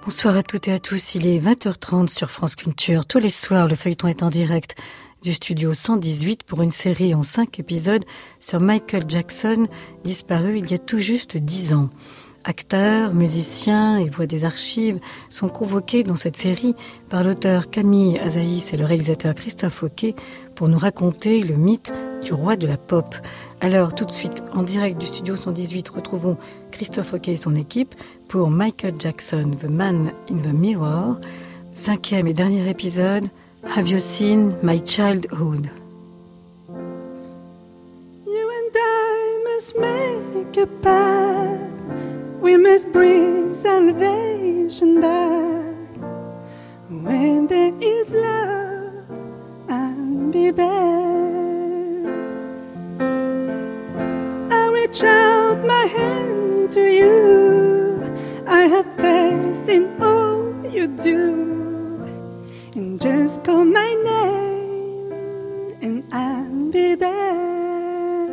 Bonsoir à toutes et à tous, il est 20h30 sur France Culture. Tous les soirs, le feuilleton est en direct du studio 118 pour une série en 5 épisodes sur Michael Jackson, disparu il y a tout juste 10 ans. Acteurs, musiciens et voix des archives sont convoqués dans cette série par l'auteur Camille Azaïs et le réalisateur Christophe Hoquet pour nous raconter le mythe du roi de la pop. Alors, tout de suite, en direct du studio 118, retrouvons Christophe Hoquet et son équipe pour Michael Jackson, The Man in the Mirror, 5e et dernier épisode, Have You Seen My Childhood? You and I must make a pact. We must bring salvation back. When there is love, I'll be there. I reach out my hand to you. I have faith in all you do. And just call my name and I'll be there.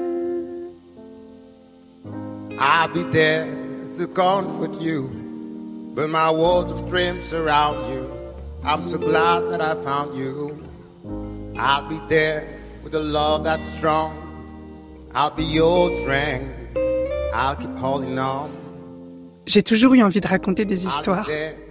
I'll be there to comfort you, but my walls of strength surround you. I'm so glad that I found you. I'll be there with a love that's strong. I'll be your strength. I'll keep holding on. J'ai toujours eu envie de raconter des histoires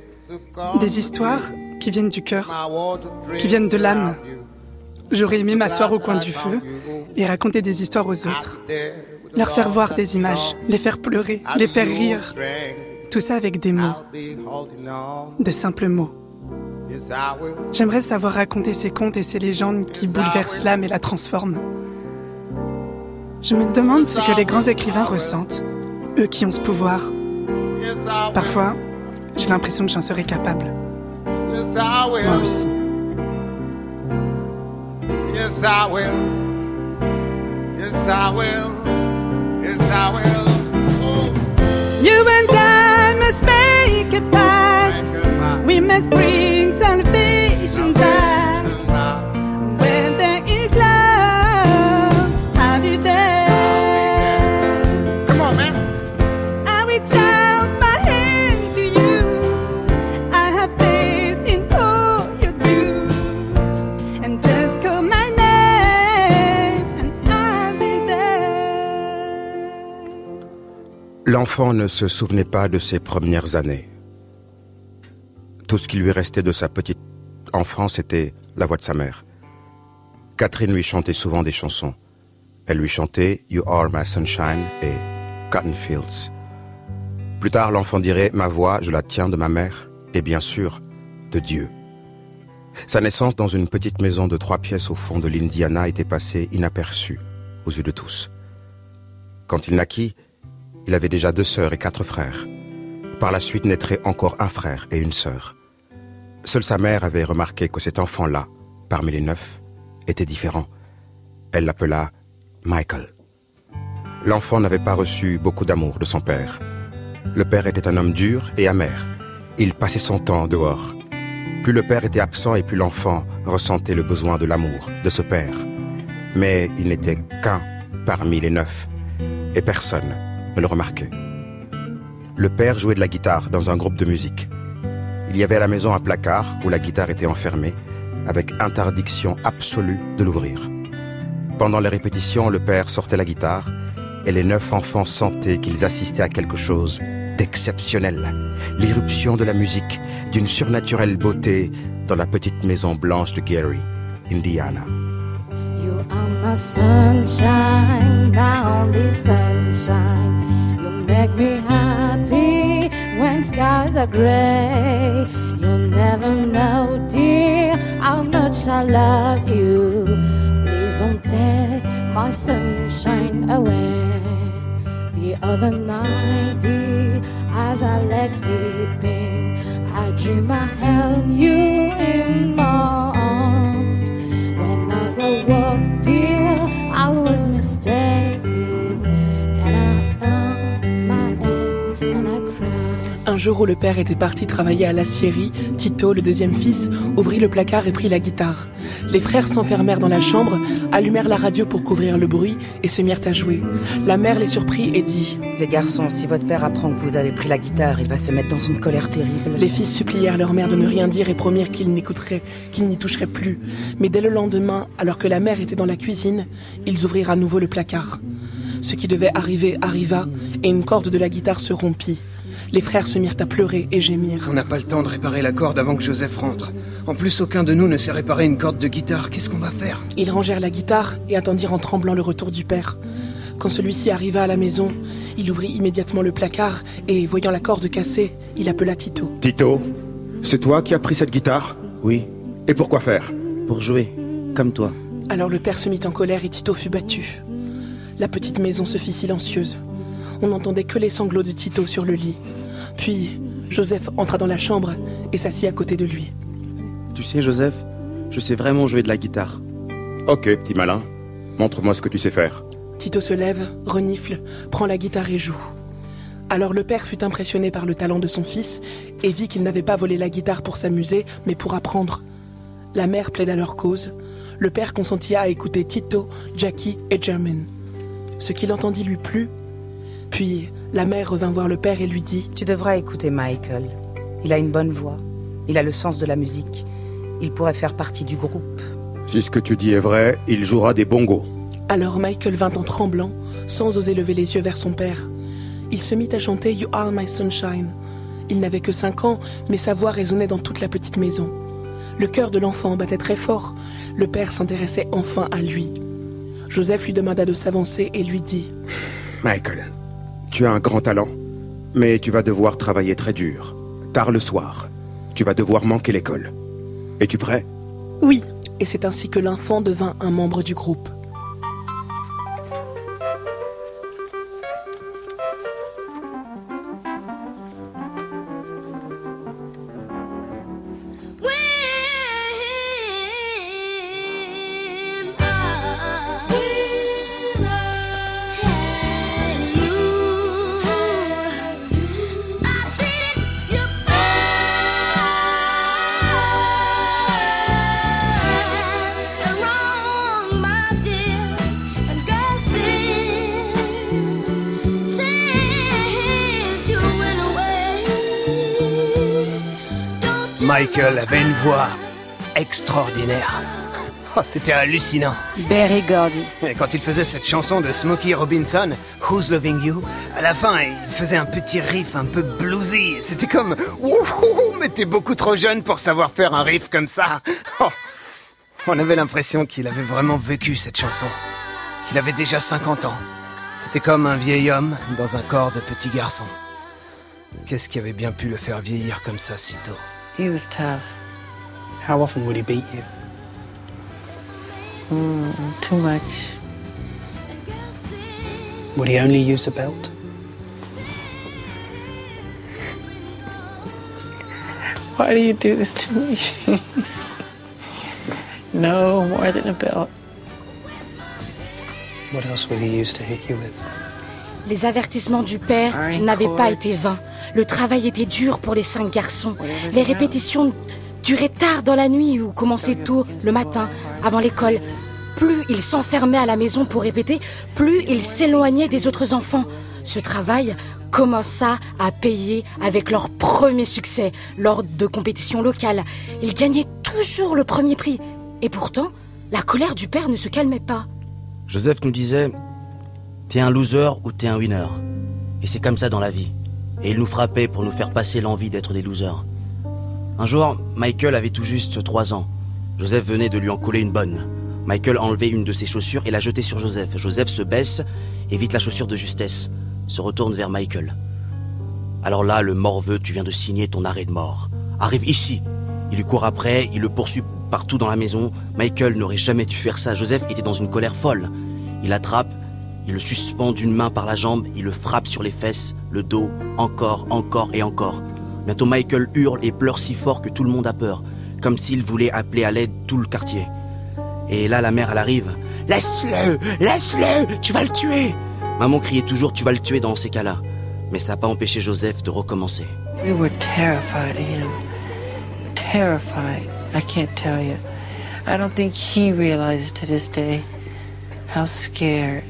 qui viennent du cœur, qui viennent de l'âme. J'aurais aimé m'asseoir au coin du feu et raconter des histoires aux autres. Leur faire voir des images, les faire pleurer, les faire rire. Tout ça avec des mots, de simples mots. J'aimerais savoir raconter ces contes et ces légendes qui bouleversent l'âme et la transforment. Je me demande ce que les grands écrivains ressentent, eux qui ont ce pouvoir. Parfois, j'ai l'impression que j'en serais capable. Moi aussi. Yes, I will. Yes, I will. Yes, I will. Oh. You and I must make a pact. We must bring salvation back. When there is love, I'll be there. Come on, man. I reach out my hand to you. I have faith in all you do. And just call my name and I'll be there. L'enfant ne se souvenait pas de ses premières années. Tout ce qui lui restait de sa petite enfance était la voix de sa mère. Catherine lui chantait souvent des chansons. Elle lui chantait « You are my sunshine » et « Cotton Fields ». Plus tard, l'enfant dirait « Ma voix, je la tiens de ma mère et bien sûr, de Dieu ». Sa naissance dans une petite maison de 3 pièces au fond de l'Indiana était passée inaperçue aux yeux de tous. Quand il naquit, il avait déjà 2 sœurs et 4 frères. Par la suite naîtrait encore un frère et une sœur. Seule sa mère avait remarqué que cet enfant-là, parmi les 9, était différent. Elle l'appela Michael. L'enfant n'avait pas reçu beaucoup d'amour de son père. Le père était un homme dur et amer. Il passait son temps dehors. Plus le père était absent et plus l'enfant ressentait le besoin de l'amour de ce père. Mais il n'était qu'un parmi les 9 et personne ne le remarquait. Le père jouait de la guitare dans un groupe de musique. Il y avait à la maison un placard où la guitare était enfermée, avec interdiction absolue de l'ouvrir. Pendant les répétitions, le père sortait la guitare et les 9 enfants sentaient qu'ils assistaient à quelque chose d'exceptionnel. L'irruption de la musique, d'une surnaturelle beauté dans la petite maison blanche de Gary, Indiana. You are my sunshine, my only sunshine. You make me happy when skies are gray. You'll never know, dear, how much I love you. Please don't take my sunshine away. The other night, dear, as I lay sleeping, I dream I held you in my arms. When I awoke, dear, I was mistaken, and I held my head and I cried. jour où le père était parti travailler à l'aciérie, Tito, le deuxième fils, ouvrit le placard et prit la guitare. Les frères s'enfermèrent dans la chambre, allumèrent la radio pour couvrir le bruit et se mirent à jouer. La mère les surprit et dit « Les garçons, si votre père apprend que vous avez pris la guitare, il va se mettre dans une colère terrible. » Les fils supplièrent leur mère de ne rien dire et promirent qu'ils n'y toucheraient plus. Mais dès le lendemain, alors que la mère était dans la cuisine, ils ouvrirent à nouveau le placard. Ce qui devait arriver arriva et une corde de la guitare se rompit. Les frères se mirent à pleurer et gémir. On n'a pas le temps de réparer la corde avant que Joseph rentre. En plus, aucun de nous ne sait réparer une corde de guitare. Qu'est-ce qu'on va faire ? Ils rangèrent la guitare et attendirent en tremblant le retour du père. Quand celui-ci arriva à la maison, il ouvrit immédiatement le placard et, voyant la corde cassée, il appela Tito. Tito, c'est toi qui as pris cette guitare ? Oui. Et pourquoi faire ? Pour jouer, comme toi. Alors le père se mit en colère et Tito fut battu. La petite maison se fit silencieuse. On n'entendait que les sanglots de Tito sur le lit. Puis, Joseph entra dans la chambre et s'assit à côté de lui. Tu sais, Joseph, je sais vraiment jouer de la guitare. Ok, petit malin. Montre-moi ce que tu sais faire. Tito se lève, renifle, prend la guitare et joue. Alors le père fut impressionné par le talent de son fils et vit qu'il n'avait pas volé la guitare pour s'amuser, mais pour apprendre. La mère plaida leur cause. Le père consentit à écouter Tito, Jackie et Jermaine. Ce qu'il entendit lui plut. Puis, la mère revint voir le père et lui dit « Tu devras écouter Michael. Il a une bonne voix. Il a le sens de la musique. Il pourrait faire partie du groupe. » Si ce que tu dis est vrai, il jouera des bongos. Alors Michael vint en tremblant, sans oser lever les yeux vers son père. Il se mit à chanter « You are my sunshine ». Il n'avait que 5 ans, mais sa voix résonnait dans toute la petite maison. Le cœur de l'enfant battait très fort. Le père s'intéressait enfin à lui. Joseph lui demanda de s'avancer et lui dit « Michael, tu as un grand talent, mais tu vas devoir travailler très dur. Tard le soir, tu vas devoir manquer l'école. Es-tu prêt ? » « Oui. » Et c'est ainsi que l'enfant devint un membre du groupe. Michael avait une voix extraordinaire. Oh, c'était hallucinant. Berry Gordy. Et quand il faisait cette chanson de Smokey Robinson, Who's Loving You, à la fin, il faisait un petit riff un peu bluesy. C'était comme wouhou, mais t'es beaucoup trop jeune pour savoir faire un riff comme ça. Oh. On avait l'impression qu'il avait vraiment vécu cette chanson. Qu'il avait déjà 50 ans. C'était comme un vieil homme dans un corps de petit garçon. Qu'est-ce qui avait bien pu le faire vieillir comme ça si tôt? He was tough. How often would he beat you? Too much. Would he only use a belt? Why do you do this to me? No, more than a belt. What else would he use to hit you with? Les avertissements du père n'avaient pas été vains. Le travail était dur pour les 5 garçons. Les répétitions duraient tard dans la nuit ou commençaient tôt le matin, avant l'école. Plus ils s'enfermaient à la maison pour répéter, plus ils s'éloignaient des autres enfants. Ce travail commença à payer avec leur premier succès lors de compétitions locales. Ils gagnaient toujours le premier prix. Et pourtant, la colère du père ne se calmait pas. Joseph nous disait... T'es un loser ou t'es un winner. Et c'est comme ça dans la vie. Et il nous frappait pour nous faire passer l'envie d'être des losers. Un jour, Michael avait tout juste 3 ans. Joseph venait de lui en coller une bonne. Michael enlevait une de ses chaussures et la jetait sur Joseph. Joseph se baisse, évite la chaussure de justesse, se retourne vers Michael. Alors là, le morveux, tu viens de signer ton arrêt de mort. Arrive ici. Il lui court après, il le poursuit partout dans la maison. Michael n'aurait jamais dû faire ça. Joseph était dans une colère folle. Il l'attrape, il le suspend d'une main par la jambe, il le frappe sur les fesses, le dos, encore et encore. Bientôt Michael hurle et pleure si fort que tout le monde a peur, comme s'il voulait appeler à l'aide tout le quartier. Et là, la mère, elle arrive. « Laisse-le, tu vas le tuer !» Maman criait toujours « tu vas le tuer » dans ces cas-là. Mais ça n'a pas empêché Joseph de recommencer. We were terrified of him. Terrified. I can't tell you. I don't think he realizes to this day how scared.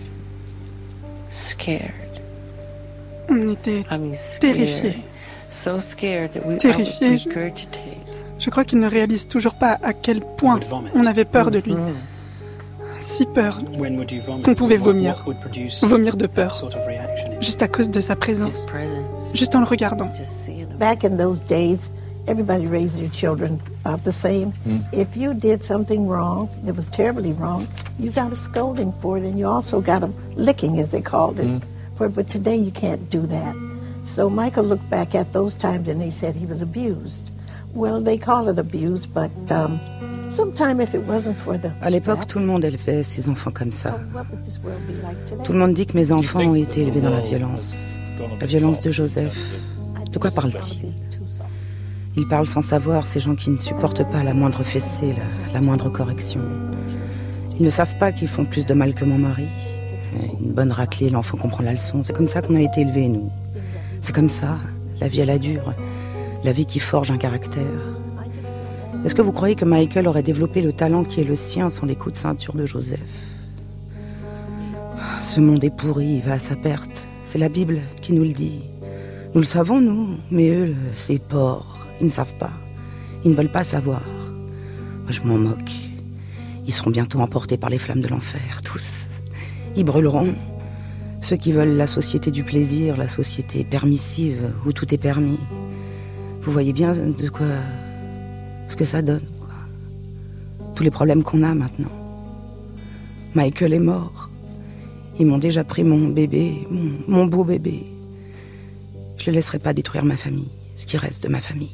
On était terrifiés. So scared that we terrifiés. Je crois qu'il ne réalise toujours pas à quel point on avait peur de lui. Si peur qu'on pouvait vomir. Vomir de peur. Juste à cause de sa présence. Juste en le regardant. Back in those days, everybody raised their children about the same. If you did something wrong, it was terribly wrong, you got a scolding for it, and you also got a licking, as they called it. But today you can't do that. So Michael looked back at those times and they said he was abused. Well, they call it abuse, but sometime if it wasn't for the... À l'époque, tout le monde élevait ses enfants comme ça. Tout le monde dit que mes enfants ont été élevés dans la violence. La violence de Joseph. De quoi parle-t-il? Il parle sans savoir, ces gens qui ne supportent pas la moindre fessée, la moindre correction. Ils ne savent pas qu'ils font plus de mal que mon mari. Une bonne raclée, l'enfant comprend la leçon. C'est comme ça qu'on a été élevés, nous. C'est comme ça, la vie à la dure. La vie qui forge un caractère. Est-ce que vous croyez que Michael aurait développé le talent qui est le sien sans les coups de ceinture de Joseph? Ce monde est pourri, il va à sa perte. C'est la Bible qui nous le dit. Nous le savons, nous, mais eux, ces porcs, ils ne savent pas. Ils ne veulent pas savoir. Moi, je m'en moque. Ils seront bientôt emportés par les flammes de l'enfer, tous. Ils brûleront. Ceux qui veulent la société du plaisir, la société permissive, où tout est permis. Vous voyez bien de quoi... ce que ça donne, quoi. Tous les problèmes qu'on a maintenant. Michael est mort. Ils m'ont déjà pris mon bébé, mon beau bébé. Je ne laisserai pas détruire ma famille, ce qui reste de ma famille.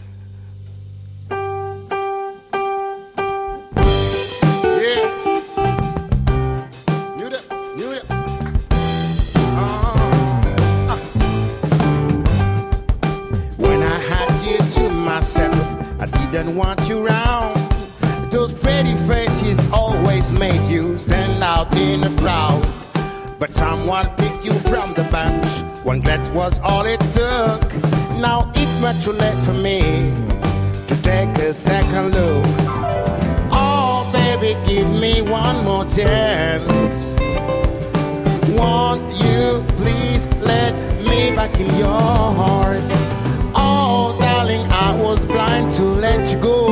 Want you round. Those pretty faces always made you stand out in the crowd. But someone picked you from the bunch. One glance was all it took. Now it's much too late for me to take a second look. Oh baby, give me one more chance. Won't you please let me back in your heart? Oh darling, I was blind to let you go.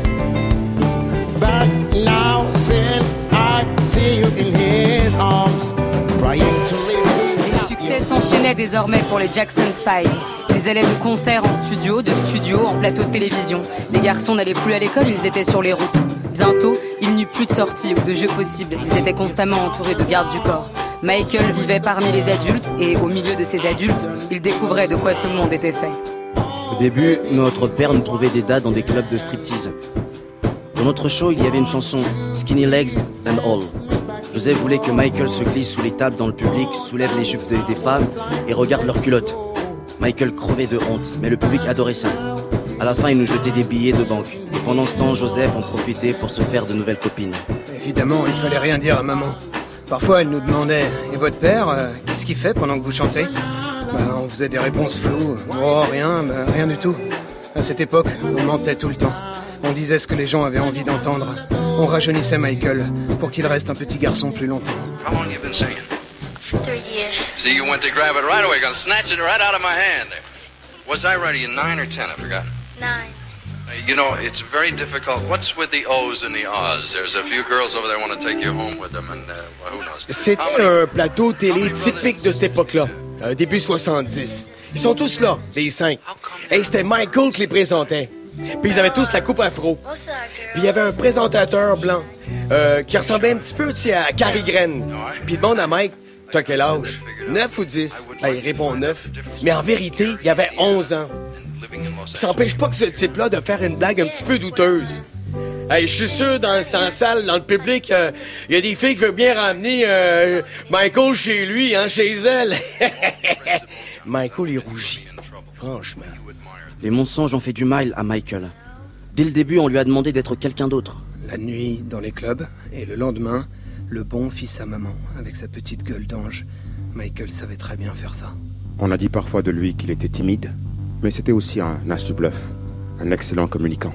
But now since I see you in his arms, trying to live. Les succès s'enchaînaient désormais pour les Jackson 5. Ils allaient de concert en studio, de studio en plateau de télévision. Les garçons n'allaient plus à l'école, ils étaient sur les routes. Bientôt, il n'y eut plus de sorties ou de jeux possibles. Ils étaient constamment entourés de gardes du corps. Michael vivait parmi les adultes et au milieu de ces adultes, il découvrait de quoi ce monde était fait. Au début, notre père nous trouvait des dates dans des clubs de striptease. Dans notre show, il y avait une chanson, Skinny Legs and All. Joseph voulait que Michael se glisse sous les tables dans le public, soulève les jupes des femmes et regarde leurs culottes. Michael crevait de honte, mais le public adorait ça. À la fin, il nous jetait des billets de banque. Et pendant ce temps, Joseph en profitait pour se faire de nouvelles copines. Évidemment, il fallait rien dire à maman. Parfois, elle nous demandait « Et votre père, qu'est-ce qu'il fait pendant que vous chantez ?» On faisait des réponses floues. « Oh, rien, rien du tout. » À cette époque, on mentait tout le temps. On disait ce que les gens avaient envie d'entendre. On rajeunissait Michael pour qu'il reste un petit garçon plus longtemps. How long have you been singing? 3 years. See, you went to grab it right away. Gonna snatch it right out of my hand. Was I right? Are you 9 or 10? I forgot. 9. You know, it's very difficult. What's with the O's and the R's? There's a few girls over there want to take you home with them, and well, who knows? C'était un plateau télé typique de cette époque-là, début 70. Ils sont tous là, les 5. Et c'était Michael qui les présentait. Puis ils avaient tous la coupe afro. Puis il y avait un présentateur blanc qui ressemblait un petit peu à Cary Grant. Puis il demande à Mike, t'as quel âge? 9 ou 10? Ben, il répond 9. Mais en vérité, il y avait 11 ans. Ça n'empêche pas que ce type-là de faire une blague un petit peu douteuse. Hey, je suis sûr, dans la salle, dans le public, il y a des filles qui veulent bien ramener Michael chez lui, hein, chez elle. Michael, il rougit. Franchement. Les mensonges ont fait du mal à Michael. Dès le début, on lui a demandé d'être quelqu'un d'autre. La nuit, dans les clubs, et le lendemain, le bon fils à maman, avec sa petite gueule d'ange. Michael savait très bien faire ça. On a dit parfois de lui qu'il était timide, Mais c'était aussi un as du bluff, un excellent communicant.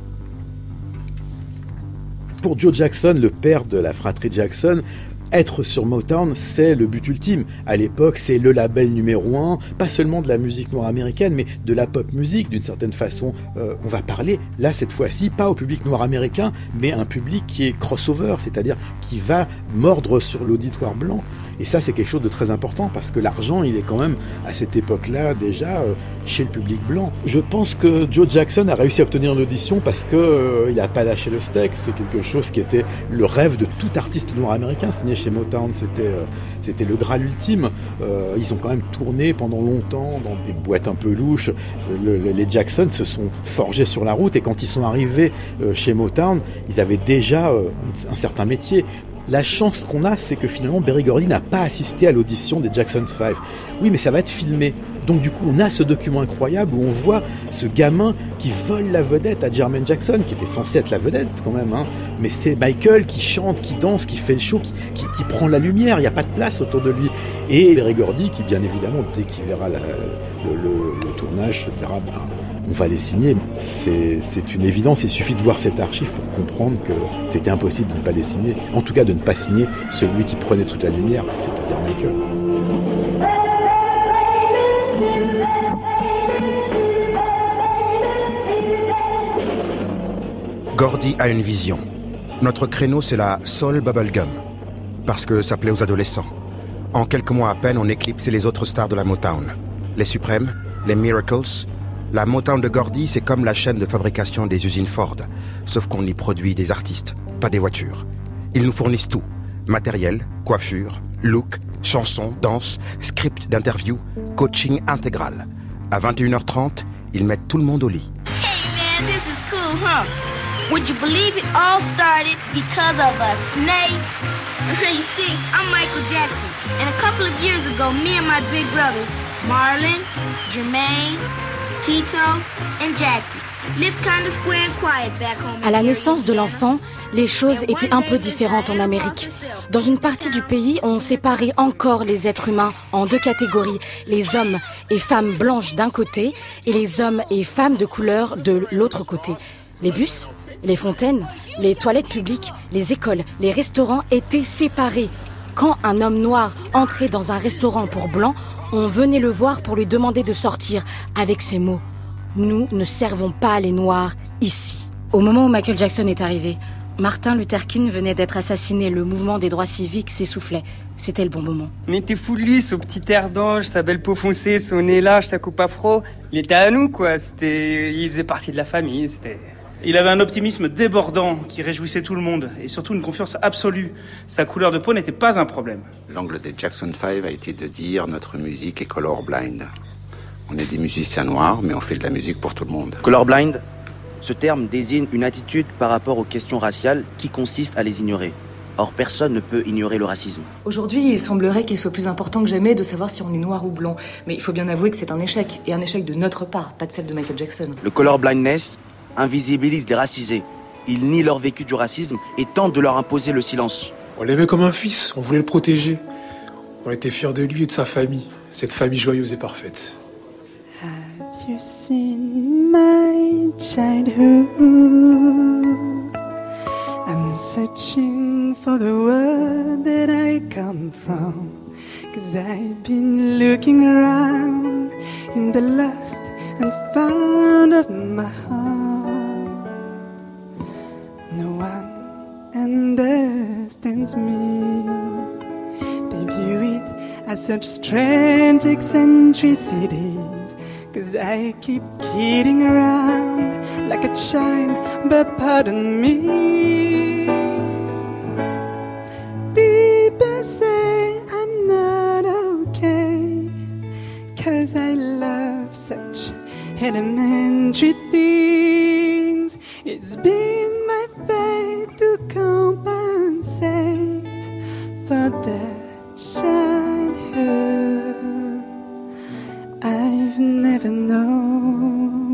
Pour Joe Jackson, le père de la fratrie Jackson, être sur Motown, c'est le but ultime. À l'époque, c'est le label numéro 1, pas seulement de la musique noire américaine, mais de la pop musique, d'une certaine façon. On va parler, là, cette fois-ci, pas au public noir américain, mais un public qui est crossover, c'est-à-dire qui va mordre sur l'auditoire blanc. Et ça, c'est quelque chose de très important, parce que l'argent, il est quand même, à cette époque-là, déjà, chez le public blanc. Je pense que Joe Jackson a réussi à obtenir une audition parce que il n'a pas lâché le steak. C'est quelque chose qui était le rêve de tout artiste noir américain. Signé chez Motown, c'était le Graal ultime. Ils ont quand même tourné pendant longtemps dans des boîtes un peu louches. Les Jackson se sont forgés sur la route, et quand ils sont arrivés chez Motown, ils avaient déjà un certain métier. La chance qu'on a, c'est que finalement Berry Gordy n'a pas assisté à l'audition des Jackson 5. Oui, mais ça va être filmé. Donc du coup, on a ce document incroyable où on voit ce gamin qui vole la vedette à Jermaine Jackson, qui était censé être la vedette quand même, hein. Mais c'est Michael qui chante, qui danse, qui fait le show, qui prend la lumière. Il n'y a pas de place autour de lui. Et Berry Gordy, qui bien évidemment, dès qu'il verra le tournage, se dira on va les signer. C'est une évidence, il suffit de voir cette archive pour comprendre que c'était impossible de ne pas les signer. En tout cas, de ne pas signer celui qui prenait toute la lumière, c'est-à-dire Michael. Gordy a une vision. Notre créneau, c'est la soul bubblegum, parce que ça plaît aux adolescents. En quelques mois à peine, on éclipsait les autres stars de la Motown. Les Supremes, les Miracles. La Motown de Gordy, c'est comme la chaîne de fabrication des usines Ford, sauf qu'on y produit des artistes, pas des voitures. Ils nous fournissent tout. Matériel, coiffure, look, chansons, danse, script d'interview, coaching intégral. À 21h30, ils mettent tout le monde au lit. Hey man, this is cool, huh? Would you believe it all started because of a snake? You see, I'm Michael Jackson, and a couple of years ago, me and my big brothers, Marlon, Jermaine, Tito, and Jackie, lived kind of square and quiet back home. À la naissance de l'enfant, les choses étaient un peu différentes en Amérique. Dans une partie du pays, on séparait encore les êtres humains en deux catégories, les hommes et femmes blanches d'un côté et les hommes et femmes de couleur de l'autre côté. Les bus, les fontaines, les toilettes publiques, les écoles, les restaurants étaient séparés. Quand un homme noir entrait dans un restaurant pour blancs, on venait le voir pour lui demander de sortir avec ces mots. Nous ne servons pas les noirs ici. Au moment où Michael Jackson est arrivé, Martin Luther King venait d'être assassiné. Le mouvement des droits civiques s'essoufflait. C'était le bon moment. Mais t'es fou de lui, son petit air d'ange, sa belle peau foncée, son nez large, sa coupe afro. Il était à nous, quoi. Il faisait partie de la famille. Il avait un optimisme débordant qui réjouissait tout le monde, et surtout une confiance absolue. Sa couleur de peau n'était pas un problème. L'angle des Jackson 5 a été de dire notre musique est colorblind. On est des musiciens noirs, mais on fait de la musique pour tout le monde. Colorblind, ce terme désigne une attitude par rapport aux questions raciales qui consiste à les ignorer. Or, personne ne peut ignorer le racisme. Aujourd'hui, il semblerait qu'il soit plus important que jamais de savoir si on est noir ou blanc. Mais il faut bien avouer que c'est un échec, et un échec de notre part, pas de celle de Michael Jackson. Le colorblindness invisibilise des racisés. Il nie leur vécu du racisme et tente de leur imposer le silence. On l'aimait comme un fils, on voulait le protéger. On était fiers de lui et de sa famille, cette famille joyeuse et parfaite. Have you seen my childhood? I'm searching for the world that I come from, 'cause I've been looking around in the lost and found of my heart. No one understands me. They view it as such strange eccentricities, 'cause I keep kidding around like a child, but pardon me. People say I'm not okay, 'cause I love such elementary things. It's been my fate to compensate for the childhood I've never known.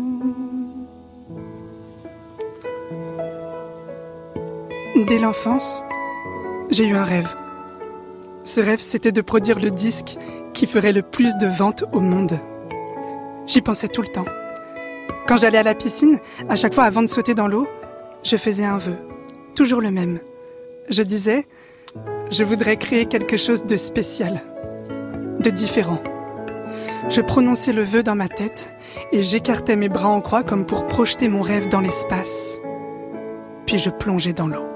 Dès l'enfance, j'ai eu un rêve. Ce rêve, c'était de produire le disque qui ferait le plus de ventes au monde. J'y pensais tout le temps. Quand j'allais à la piscine, à chaque fois avant de sauter dans l'eau, je faisais un vœu. Toujours le même. Je disais, je voudrais créer quelque chose de spécial, de différent. Je prononçais le vœu dans ma tête et j'écartais mes bras en croix comme pour projeter mon rêve dans l'espace. Puis je plongeais dans l'eau.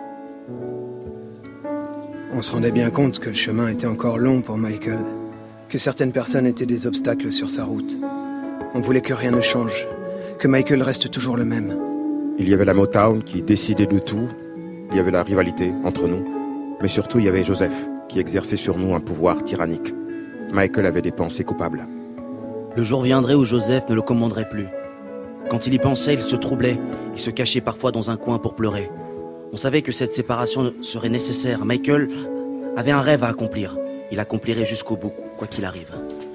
On se rendait bien compte que le chemin était encore long pour Michael, que certaines personnes étaient des obstacles sur sa route. On voulait que rien ne change, que Michael reste toujours le même. Il y avait la Motown qui décidait de tout, il y avait la rivalité entre nous, mais surtout il y avait Joseph qui exerçait sur nous un pouvoir tyrannique. Michael avait des pensées coupables. Le jour viendrait où Joseph ne le commanderait plus. Quand il y pensait, il se troublait, il se cachait parfois dans un coin pour pleurer. On savait que cette séparation serait nécessaire. Michael avait un rêve à accomplir. Il accomplirait jusqu'au bout, quoi qu'il arrive.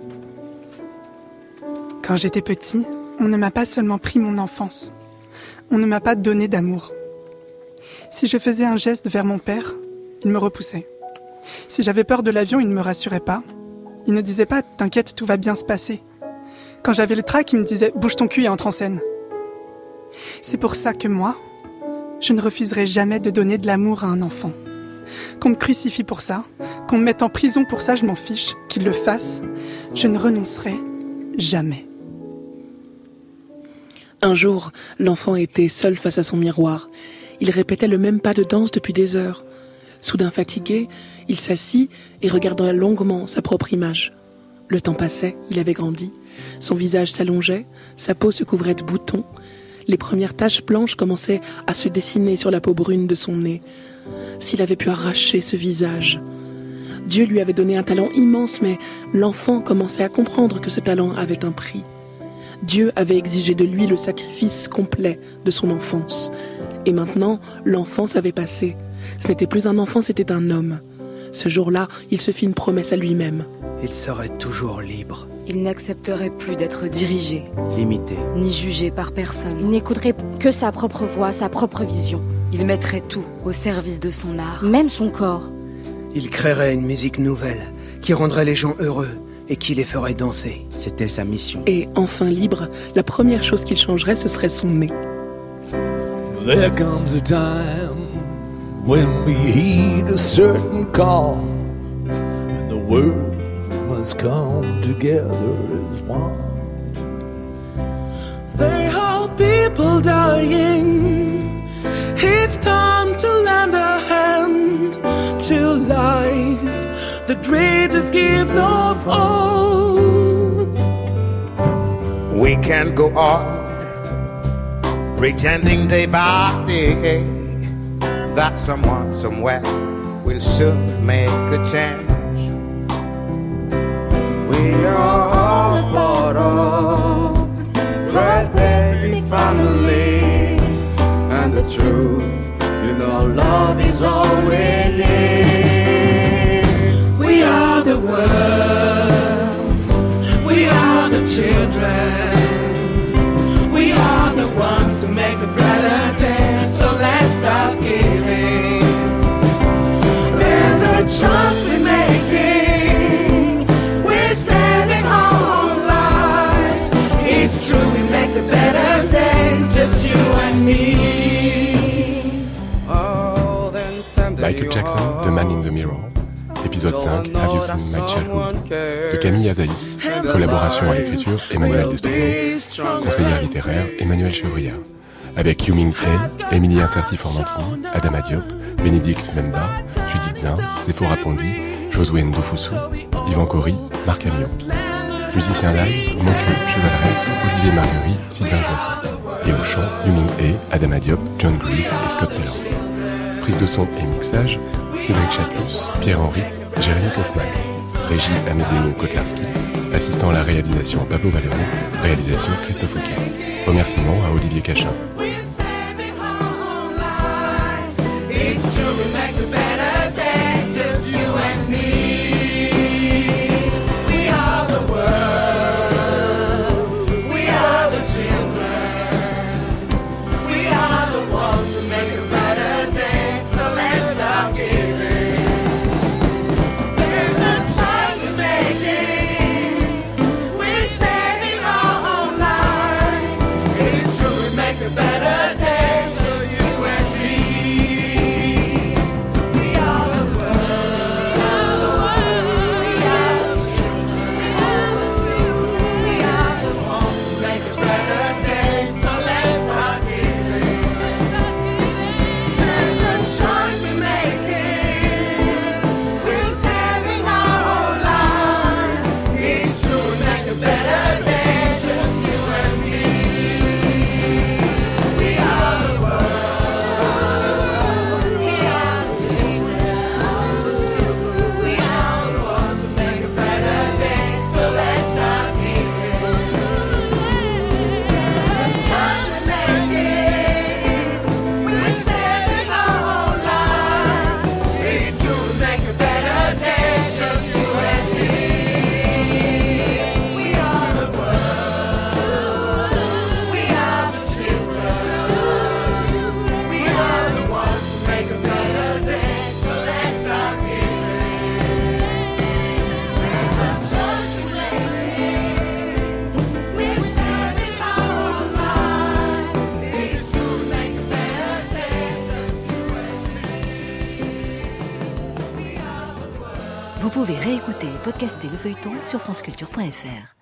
Quand j'étais petit, on ne m'a pas seulement pris mon enfance. On ne m'a pas donné d'amour. Si je faisais un geste vers mon père, il me repoussait. Si j'avais peur de l'avion, il ne me rassurait pas. Il ne disait pas « T'inquiète, tout va bien se passer ». Quand j'avais le trac, il me disait « Bouge ton cul et entre en scène ». C'est pour ça que moi, je ne refuserai jamais de donner de l'amour à un enfant. Qu'on me crucifie pour ça, qu'on me mette en prison pour ça, je m'en fiche. Qu'il le fasse, je ne renoncerai jamais. Un jour, l'enfant était seul face à son miroir. Il répétait le même pas de danse depuis des heures. Soudain fatigué, il s'assit et regarda longuement sa propre image. Le temps passait, il avait grandi. Son visage s'allongeait, sa peau se couvrait de boutons. Les premières taches blanches commençaient à se dessiner sur la peau brune de son nez. S'il avait pu arracher ce visage. Dieu lui avait donné un talent immense, mais l'enfant commençait à comprendre que ce talent avait un prix. Dieu avait exigé de lui le sacrifice complet de son enfance. Et maintenant, l'enfance avait passé. Ce n'était plus un enfant, c'était un homme. Ce jour-là, il se fit une promesse à lui-même. Il serait toujours libre. Il n'accepterait plus d'être dirigé, limité, ni jugé par personne. Il n'écouterait que sa propre voix, sa propre vision. Il mettrait tout au service de son art, même son corps. Il créerait une musique nouvelle qui rendrait les gens heureux et qui les ferait danser. C'était sa mission. Et enfin libre, la première chose qu'il changerait, ce serait son nez. There comes a time when we heed a certain call, and the world must come together as one. There are people dying. It's time to lend a hand to life, the greatest gift of all. We can go on pretending day by day that someone somewhere will soon make a change. We are all part of great big family, and the truth, you know, love is all we need. We are the world, we are the children, we are the ones to make a brighter day. So let's start giving. There's a choice we're making. We're saving our lives. It's true, we make a better day, just you and me. Michael Jackson, The Man in the Mirror. Épisode 5, Have You Seen My Childhood, de Camille Azaïs. Collaboration à l'écriture, Emmanuel Destornaux. Conseillère littéraire, Emmanuel Chevriard. Avec Yu-Ming He, Émilie Incerti-Formantini, Adama Diop, Bénédicte Memba, Judith Zin, Sephora Pondi, Josué Ndofosu, Yvan Cory, Marc Amiot. Musiciens live, Moncu, Chevalrex, Olivier Marguerite, Sylvain Joisson. Et au chant, Yu-Ming He, Adama Diop, John Grooves et Scott Taylor. Prise de son et mixage, Cédric Chatelus, Pierre-Henry, Jérémy Kaufmann. Régie Amédéo Kotlarski. Assistant à la réalisation Pablo Valero. Réalisation Christophe Auquet. Remerciements à Olivier Cachin. We're saving our Vous pouvez réécouter et podcaster le feuilleton sur franceculture.fr.